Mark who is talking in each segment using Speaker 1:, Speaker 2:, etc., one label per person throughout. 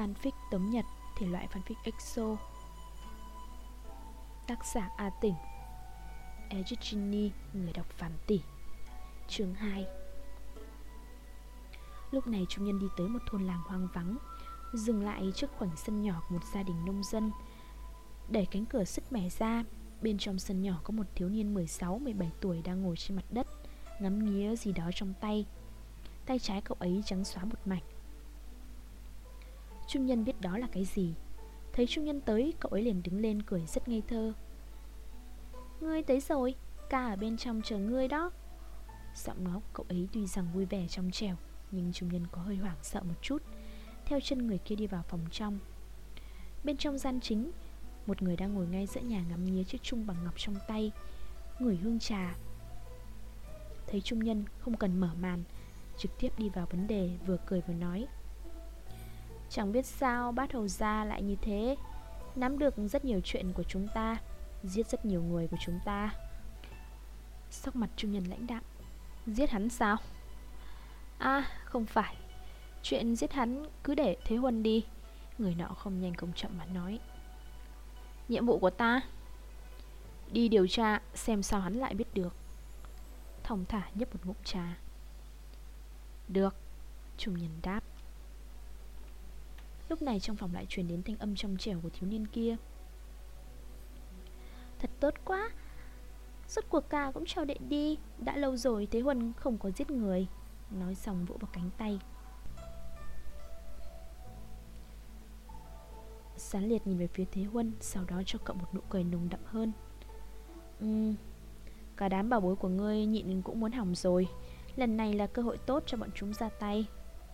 Speaker 1: Fanfic Tống Nhật, thể loại fanfic EXO. Tác giả A Tỉnh, Egini, người đọc Phạm Tỷ. Chương 2. Lúc này chúng nhân đi tới một thôn làng hoang vắng, dừng lại trước khoảnh sân nhỏ của một gia đình nông dân. Đẩy cánh cửa sứt mẻ ra, bên trong sân nhỏ có một thiếu niên 16-17 tuổi đang ngồi trên mặt đất, ngắm nghía gì đó trong tay. Tay trái cậu ấy trắng xóa một mảnh. Trung nhân biết đó là cái gì. Thấy Trung nhân tới, cậu ấy liền đứng lên cười rất ngây thơ. Ngươi tới rồi, ca ở bên trong chờ ngươi đó. Giọng nói của cậu ấy tuy rằng vui vẻ trong trẻo, nhưng Trung nhân có hơi hoảng sợ một chút. Theo chân người kia đi vào phòng trong. Bên trong gian chính, một người đang ngồi ngay giữa nhà ngắm nghía chiếc chung bằng ngọc trong tay, ngửi hương trà. Thấy Trung nhân không cần mở màn, trực tiếp đi vào vấn đề, vừa cười vừa nói. Chẳng biết sao bát hầu gia lại như thế, nắm được rất nhiều chuyện của chúng ta, giết rất nhiều người của chúng ta. Sắc mặt Trung nhân lãnh đạm. Giết hắn sao? À không phải, chuyện giết hắn cứ để Thế Huân đi. Người nọ không nhanh không chậm mà nói. Nhiệm vụ của ta đi điều tra xem sao hắn lại biết được. Thong thả nhấp một ngụm trà. Được, Trung nhân đáp. Lúc này trong phòng lại truyền đến thanh âm trong trẻo của thiếu niên kia. Thật tốt quá, rốt cuộc ca cũng cho đệ đi. Đã lâu rồi Thế Huân không có giết người. Nói xong vỗ vào cánh tay. Sán Liệt nhìn về phía Thế Huân, sau đó cho cậu một nụ cười nồng đậm hơn. Cả đám bảo bối của ngươi nhịn cũng muốn hỏng rồi. Lần này là cơ hội tốt cho bọn chúng ra tay.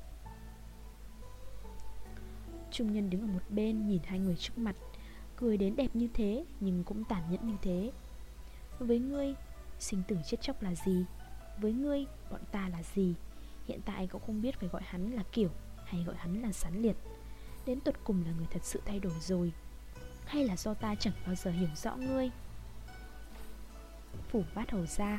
Speaker 1: Trung nhân đứng ở một bên nhìn hai người trước mặt, cười đến đẹp như thế nhưng cũng tàn nhẫn như thế. Với ngươi, sinh tử chết chóc là gì? Với ngươi, bọn ta là gì? Hiện tại cậu không biết phải gọi hắn là Kiểu hay gọi hắn là Sán Liệt. Đến tột cùng là người thật sự thay đổi rồi, hay là do ta chẳng bao giờ hiểu rõ ngươi? Phủ bát hầu gia.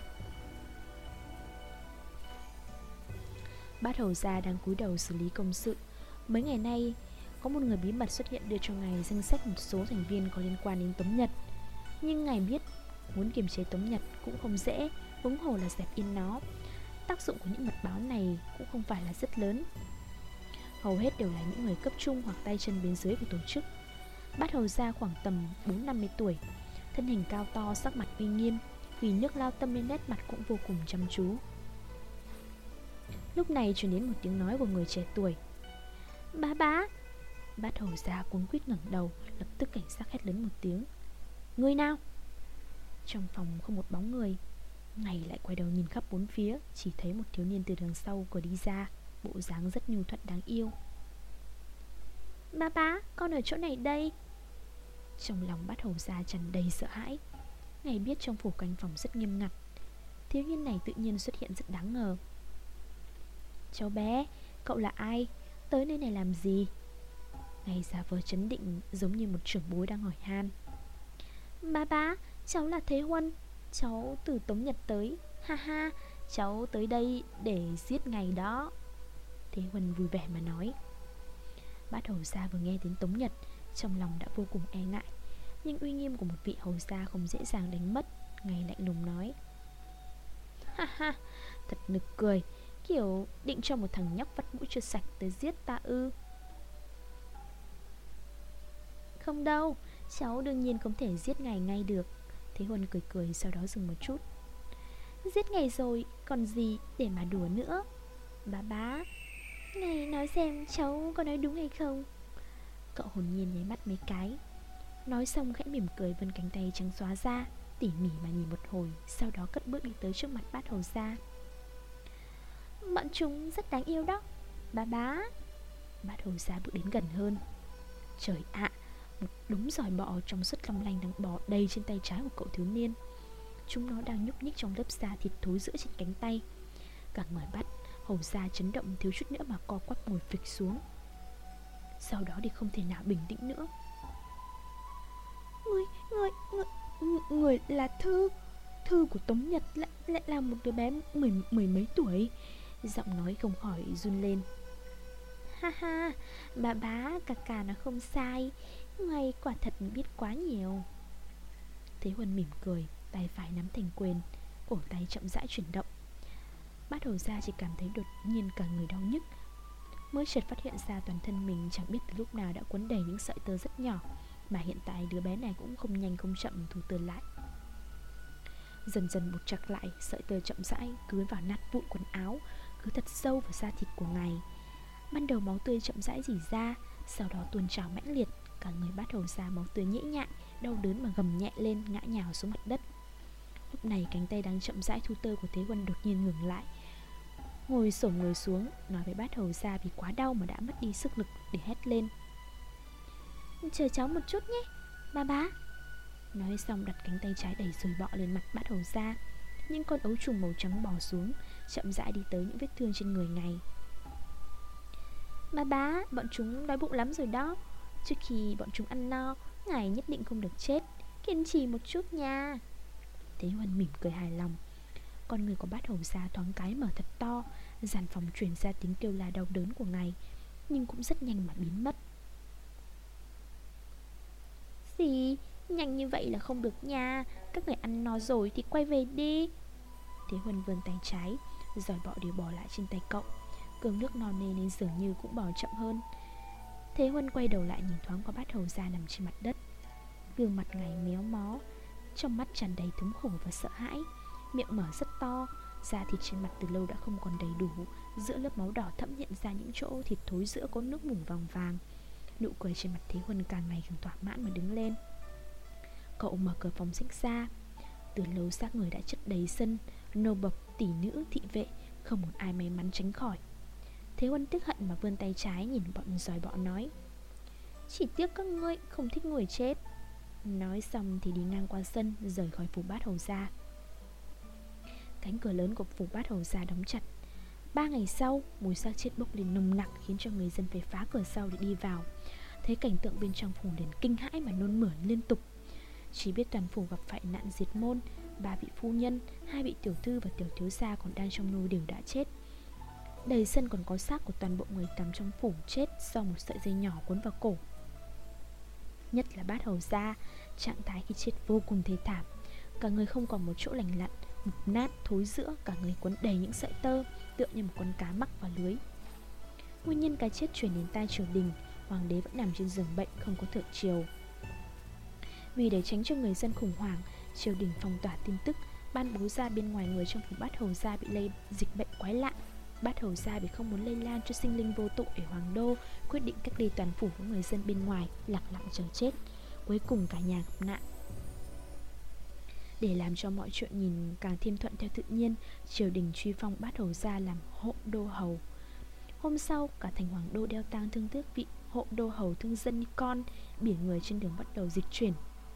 Speaker 1: Bát hầu gia đang cúi đầu xử lý công sự. Mấy ngày nay có một người bí mật xuất hiện đưa cho ngài danh sách một số thành viên có liên quan đến Tống Nhật. Nhưng ngài biết muốn kiềm chế Tống Nhật cũng không dễ, huống hồ là dẹp yên nó. Tác dụng của những mật báo này cũng không phải là rất lớn. Hầu hết đều là những người cấp trung hoặc tay chân bên dưới của tổ chức. Bát hầu gia khoảng tầm 40-50 tuổi, thân hình cao to, sắc mặt uy nghiêm, vì nước lao tâm nên nét mặt cũng vô cùng chăm chú. Lúc này truyền đến một tiếng nói của người trẻ tuổi. Bá. Bát hầu gia cuống quýt ngẩng đầu, lập tức cảnh giác hét lớn một tiếng. Người nào? Trong phòng không một bóng người. Ngày lại quay đầu nhìn khắp bốn phía, chỉ thấy một thiếu niên từ đằng sau cửa đi ra, bộ dáng rất nhu thuận đáng yêu. Bá, con ở chỗ này đây. Trong lòng Bát hầu gia tràn đầy sợ hãi. Ngày biết trong phủ canh phòng rất nghiêm ngặt, thiếu niên này tự nhiên xuất hiện rất đáng ngờ. Cháu bé, cậu là ai? Tới nơi này làm gì? Ngày giả vờ trấn định giống như một trưởng bối đang hỏi han. Bá, cháu là Thế Huân. Cháu từ Tống Nhật tới. Ha, cháu tới đây để giết ngày đó. Thế Huân vui vẻ mà nói. Bát hầu gia vừa nghe đến Tống Nhật, trong lòng đã vô cùng e ngại. Nhưng uy nghiêm của một vị hầu gia không dễ dàng đánh mất. Ngày lạnh lùng nói. Ha, thật nực cười. Kiểu định cho một thằng nhóc vắt mũi chưa sạch tới giết ta ư? Không đâu, cháu đương nhiên không thể giết ngài ngay được. Thế Huân cười sau đó dừng một chút. Giết ngài rồi, còn gì để mà đùa nữa. Bá, ngài nói xem cháu có nói đúng hay không? Cậu hồn nhiên nháy mắt mấy cái. Nói xong khẽ mỉm cười vươn cánh tay trắng xóa ra, tỉ mỉ mà nhìn một hồi, sau đó cất bước đi tới trước mặt Bát hầu gia. Bọn chúng rất đáng yêu đó. Bá. Bát hầu gia bước đến gần hơn. Trời ạ, một đống giòi bọ trong suốt long lanh đang bò đầy trên tay trái của cậu thiếu niên. Chúng nó đang nhúc nhích trong lớp da thịt thối rữa trên cánh tay. Cả người Bát hầu gia chấn động thiếu chút nữa mà co quắp ngồi phịch xuống. Sau đó thì không thể nào bình tĩnh nữa. Người là Thư của Tống Nhật, lại là một đứa bé mười mấy tuổi. Giọng nói không khỏi run lên. Ha ha, bà bá, cả nó không sai. Ngay quả thật biết quá nhiều. Thế Huân mỉm cười, tay phải nắm thành quyền, cổ tay chậm rãi chuyển động. Bát Hầu Gia chỉ cảm thấy đột nhiên cả người đau nhức, mới chợt phát hiện ra toàn thân mình chẳng biết từ lúc nào đã quấn đầy những sợi tơ rất nhỏ, mà hiện tại đứa bé này cũng không nhanh không chậm thu tơ lại. Dần dần buộc chặt lại, sợi tơ chậm rãi cứ vào nát vụn quần áo, cứ thật sâu vào da thịt của ngài. Ban đầu máu tươi chậm rãi rỉ ra, sau đó tuôn trào mãnh liệt, cả người Bát Hầu Gia máu tươi nhễ nhại, đau đớn mà gầm nhẹ lên, ngã nhào xuống mặt đất. Lúc này cánh tay đang chậm rãi thu tơ của Thế Huân đột nhiên ngừng lại, ngồi xổm người xuống, nói với Bát Hầu Gia vì quá đau mà đã mất đi sức lực để hét lên: "Chờ cháu một chút nhé, bà bá." Nói xong đặt cánh tay trái đẩy rồi bọ lên mặt Bát Hầu Gia. Những con ấu trùng màu trắng bò xuống, chậm rãi đi tới những vết thương trên người ngài. "Bà bá, bọn chúng đói bụng lắm rồi đó. Trước khi bọn chúng ăn no, ngài nhất định không được chết. Kiên trì một chút nha." Thế Huân mỉm cười hài lòng. Con người của Bát Hầu Gia thoáng cái mở thật to, dàn phòng truyền ra tiếng kêu la đau đớn của ngài, nhưng cũng rất nhanh mà biến mất. "Gì? Nhanh như vậy là không được nha. Các người ăn no rồi thì quay về đi." Thế Huân vươn tay trái, giỏi bọ đều bò lại trên tay cậu. Cơm nước no nê nên dường như cũng bò chậm hơn. Thế Huân quay đầu lại nhìn thoáng qua Bát Hầu Gia nằm trên mặt đất. Gương mặt ngài méo mó, trong mắt tràn đầy thống khổ và sợ hãi, miệng mở rất to, da thịt trên mặt từ lâu đã không còn đầy đủ, giữa lớp máu đỏ thẫm hiện ra những chỗ thịt thối giữa có nước mủ vàng vàng. Nụ cười trên mặt Thế Huân càng ngày càng thỏa mãn mà đứng lên. Cậu mở cửa phòng sách ra. Từ lâu xác người đã chất đầy sân, nô bộc, tỷ nữ, thị vệ, không một ai may mắn tránh khỏi. Thế Huân tức hận mà vươn tay trái nhìn bọn giỏi bọ nói: "Chỉ tiếc các ngươi không thích người chết." Nói xong thì đi ngang qua sân, rời khỏi phủ Bát Hầu Gia. Cánh cửa lớn của phủ Bát Hầu Gia đóng chặt. 3 ngày sau, mùi xác chết bốc lên nồng nặc, khiến cho người dân phải phá cửa sau để đi vào. Thấy cảnh tượng bên trong phủ liền kinh hãi mà nôn mửa liên tục. Chỉ biết toàn phủ gặp phải nạn diệt môn, 3 vị phu nhân, 2 vị tiểu thư và tiểu thiếu gia còn đang trong nô đều đã chết. Đầy sân còn có xác của toàn bộ người nằm trong phủ chết do một sợi dây nhỏ quấn vào cổ. Nhất là Bát Hầu Gia, trạng thái khi chết vô cùng thê thảm. Cả người không còn một chỗ lành lặn, mục nát, thối rữa, cả người quấn đầy những sợi tơ, tựa như một con cá mắc vào lưới. Nguyên nhân cái chết truyền đến tai triều đình, hoàng đế vẫn nằm trên giường bệnh không có thượng triều. Vì để tránh cho người dân khủng hoảng, triều đình phong tỏa tin tức, ban bố ra bên ngoài người trong phủ Bát Hầu Gia bị lây dịch bệnh quái lạ. Bát Hầu Gia vì không muốn lây lan cho sinh linh vô tội ở hoàng đô, quyết định cách ly toàn phủ với người dân bên ngoài, lặng lặng chờ chết. Cuối cùng cả nhà gặp nạn. Để làm cho mọi chuyện nhìn càng thêm thuận theo tự nhiên, triều đình truy phong Bát Hầu Gia làm hộ đô hầu. Hôm sau, cả thành hoàng đô đeo tang thương tước vị hộ đô hầu thương dân như con, biển người trên đường bắt đầu dịch chuyển.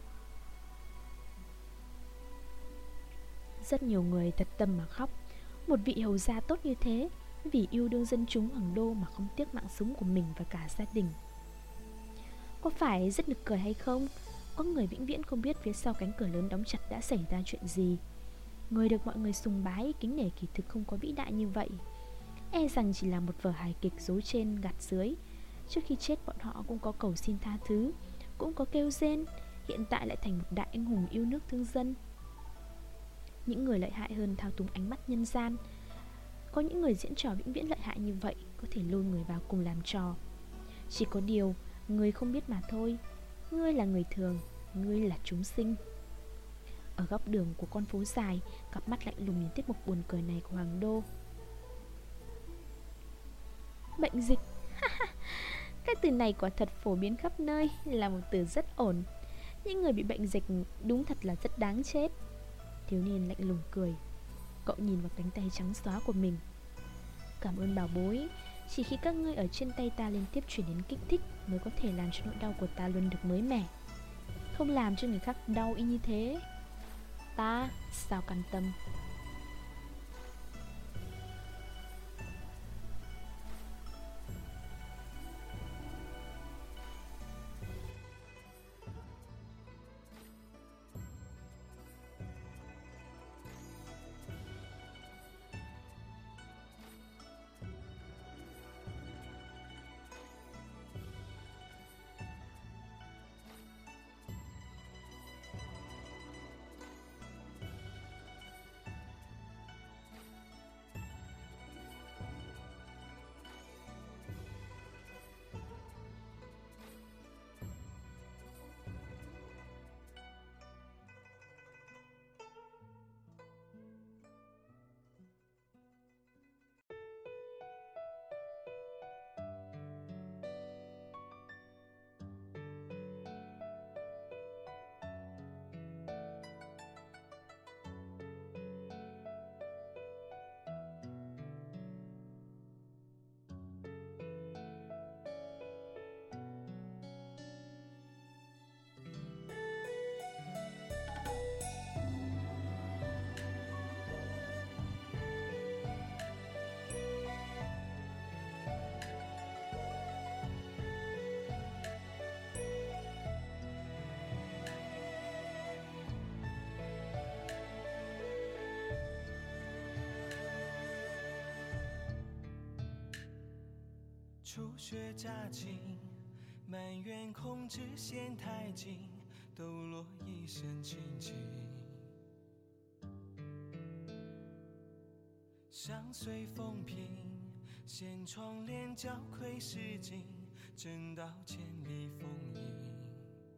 Speaker 1: Rất nhiều người thật tâm mà khóc. Một vị hầu gia tốt như thế, vì yêu đương dân chúng hoàng đô mà không tiếc mạng sống của mình và cả gia đình. Có phải rất nực cười hay không? Có người vĩnh viễn không biết phía sau cánh cửa lớn đóng chặt đã xảy ra chuyện gì. Người được mọi người sùng bái, kính nể kỳ thực không có vĩ đại như vậy. E rằng chỉ là một vở hài kịch dối trên gạt dưới. Trước khi chết bọn họ cũng có cầu xin tha thứ, cũng có kêu rên. Hiện tại lại thành một đại anh hùng yêu nước thương dân. Những người lợi hại hơn thao túng ánh mắt nhân gian. Có những người diễn trò vĩnh viễn lợi hại như vậy, có thể lôi người vào cùng làm trò. Chỉ có điều, người không biết mà thôi. Ngươi là người thường, ngươi là chúng sinh. Ở góc đường của con phố dài, cặp mắt lạnh lùng nhìn tiết mục buồn cười này của hoàng đô. Bệnh dịch. Cái từ này quả thật phổ biến khắp nơi, là một từ rất ổn. Những người bị bệnh dịch đúng thật là rất đáng chết. Thiếu niên lạnh lùng cười. Cậu nhìn vào cánh tay trắng xóa của mình. Cảm ơn bảo bối. Chỉ khi các ngươi ở trên tay ta liên tiếp chuyển đến kích thích mới có thể làm cho nỗi đau của ta luôn được mới mẻ. Không làm cho người khác đau y như thế, ta sao can tâm.
Speaker 2: 初雪乍晴，埋怨控制线太紧，抖落一身清静。伤随风平，掀窗帘交愧诗经，正道千里风影。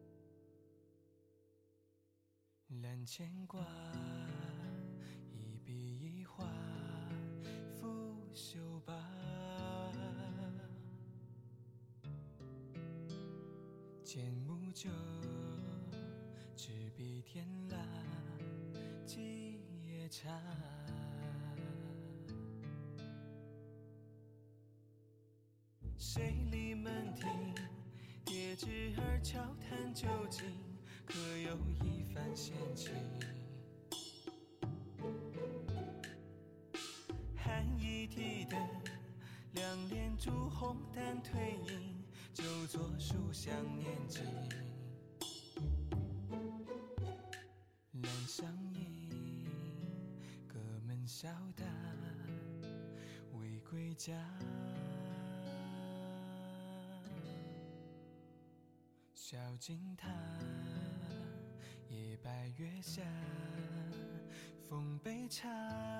Speaker 2: 揽牵挂，一笔一画，拂袖罢。剑木酒，执笔天蜡，几夜茶。水里门庭，叠纸儿悄谈究竟，可有一番闲情。寒衣提灯，两帘烛红淡褪影，就作书香念经。阑上影，隔门笑答，未归家。小径塔，夜白月下，奉杯茶。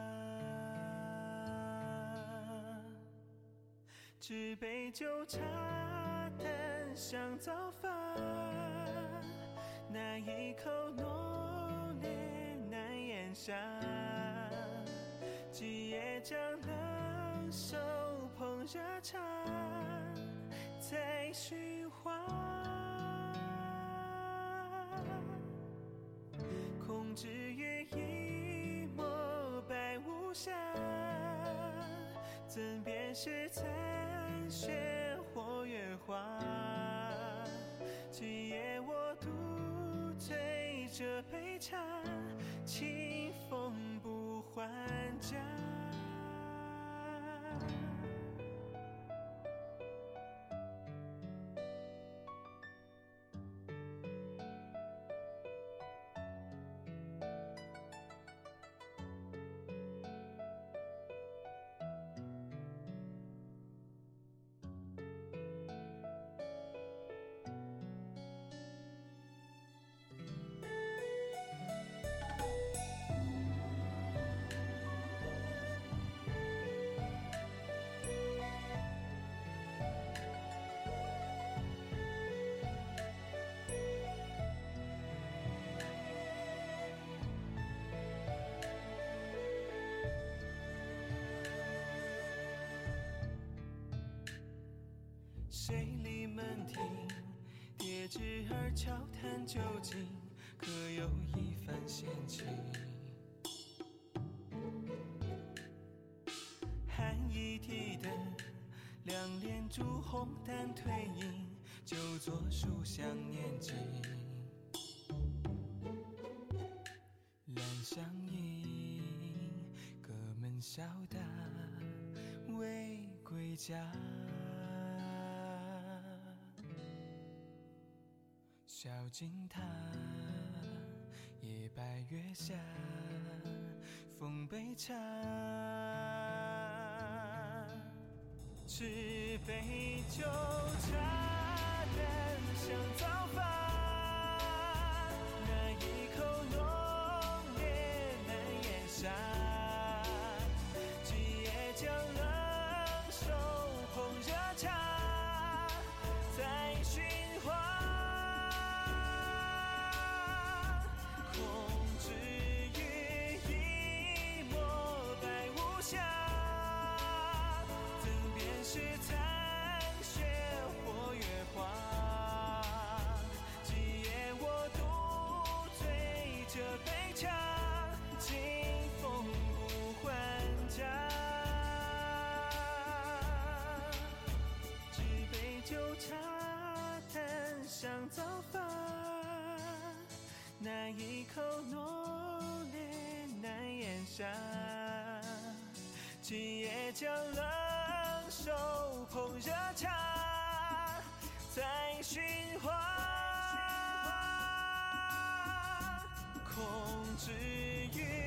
Speaker 2: 只杯酒茶淡香早发，那一口浓烈难咽下。几夜将冷手捧热茶，再寻花。空知于一抹白无瑕，怎辨是残雪或月华？今夜我独醉这杯茶，清风不还家。水里门庭，叠纸儿悄谈究竟，可有一番闲情。寒衣提灯，两帘烛红淡褪影，就作书香念经。阑上影，隔门笑答，未归家。小径塔，夜白月下，奉杯茶。只杯酒茶淡香早发，那一口浓烈难咽下。今夜将冷手捧热茶，再寻花。香早发，那一口浓烈难咽下。今夜将冷手捧热茶，再寻花。空知于